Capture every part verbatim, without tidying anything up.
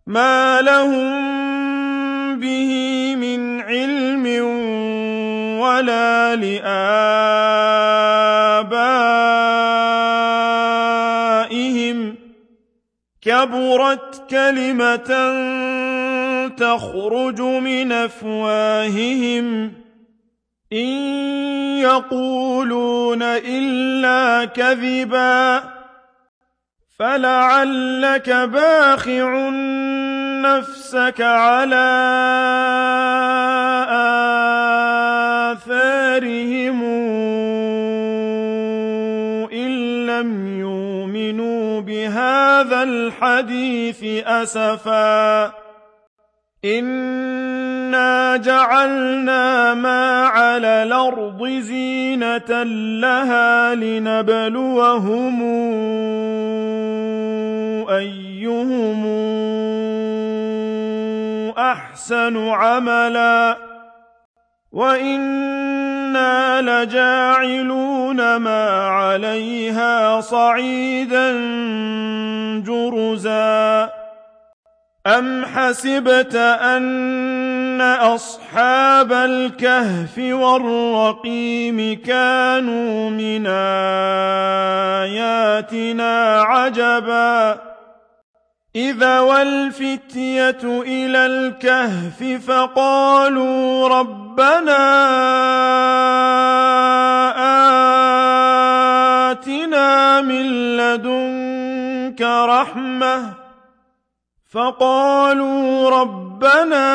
مَا لَهُم بِهِ مِنْ عِلْمٍ وَلَا لِآبَائِهِمْ ۚ كَبُرَتْ كَلِمَةً تَخْرُجُ مِنْ أَفْوَاهِهِمْ إِنْ يَقُولُونَ إِلَّا كَذِبًا فَلَعَلَّكَ بَاخِعٌ نَفْسَكَ عَلَىٰ آثَارِهِمْ إِن لَّمْ يُؤْمِنُوا بِهَٰذَا الْحَدِيثِ أَسَفًا إِنَّا جَعَلْنَا مَا عَلَى الْأَرْضِ زِينَةً لَّهَا لِنَبْلُوَهُمْ أَيُّهُمْ أَحْسَنُ عَمَلًا وَإِنَّا لَجَاعِلُونَ مَا عَلَيْهَا صَعِيدًا جُرُزًا أَمْ حَسِبْتَ أَنَّ أَصْحَابَ الْكَهْفِ وَالرَّقِيمِ كَانُوا مِنْ آيَاتِنَا عَجَبًا إِذْ أَوَى الْفِتْيَةُ إِلَى الْكَهْفِ فَقَالُوا رَبَّنَا آتِنَا مِن لَّدُنكَ رَحْمَةً فَقَالُوا رَبَّنَا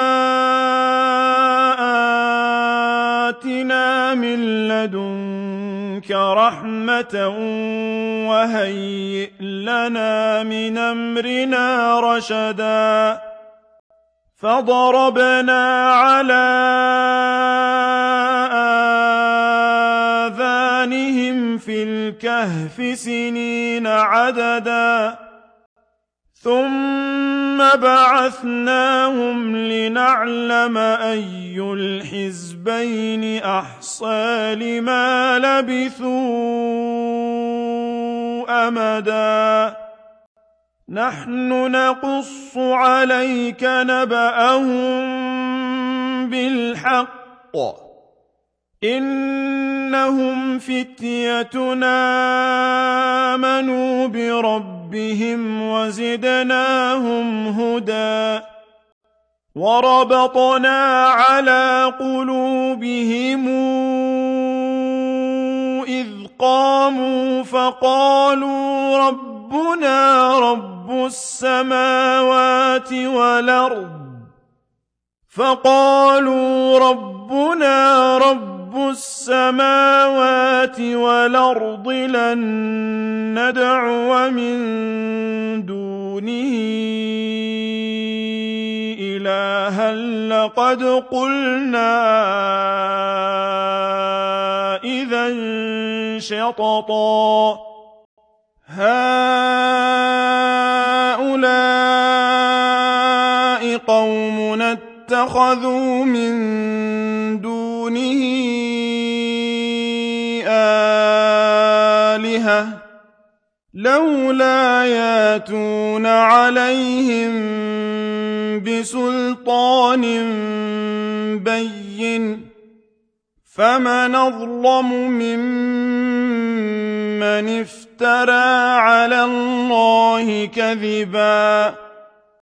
آتِنَا مِن لَّدُنكَ رَحْمَةً وَهَيِّئْ لَنَا مِنْ أَمْرِنَا رَشَدًا فَضَرَبْنَا عَلَىٰ آذَانِهِمْ فِي الْكَهْفِ سِنِينَ عَدَدًا ثُمَّ بَعَثْنَاهُمْ لِنَعْلَمَ أَيُّ الْحِزْبَيْنِ أَحْصَىٰ لِمَا لَبِثُوا أَمَدًا نَّحْنُ نَقُصُّ عَلَيْكَ نَبَأَهُم بِالْحَقِّ ۚ إِنَّهُمْ فِتْيَةٌ آمَنُوا بِرَبِّهِمْ وَزِدْنَاهُمْ هُدًى وَرَبَطْنَا عَلَىٰ قُلُوبِهِمْ إِذْ قَامُوا فَقَالُوا رَبُّنَا رَبُّ السَّمَاوَاتِ وَالْأَرْضِ فَقَالُوا رَبُّنَا رَبُّ السَّمَاوَاتِ وَالْأَرْضِ لَن نَّدْعُوَ مِن دُونِهِ إِلَٰهًا لَّقَدْ قُلْنَا إِذًا شَطَطًا هَٰؤُلَاءِ قَوْمُنَا اتَّخَذُوا مِن دُونِهِ آلِهَةً لَّوْلَا يَأْتُونَ عَلَيْهِم بِسُلْطَانٍ بَيِّنٍ فَمَنْ أَظْلَمُ مِمَّنِ افْتَرَىٰ عَلَى اللَّهِ كَذِبًا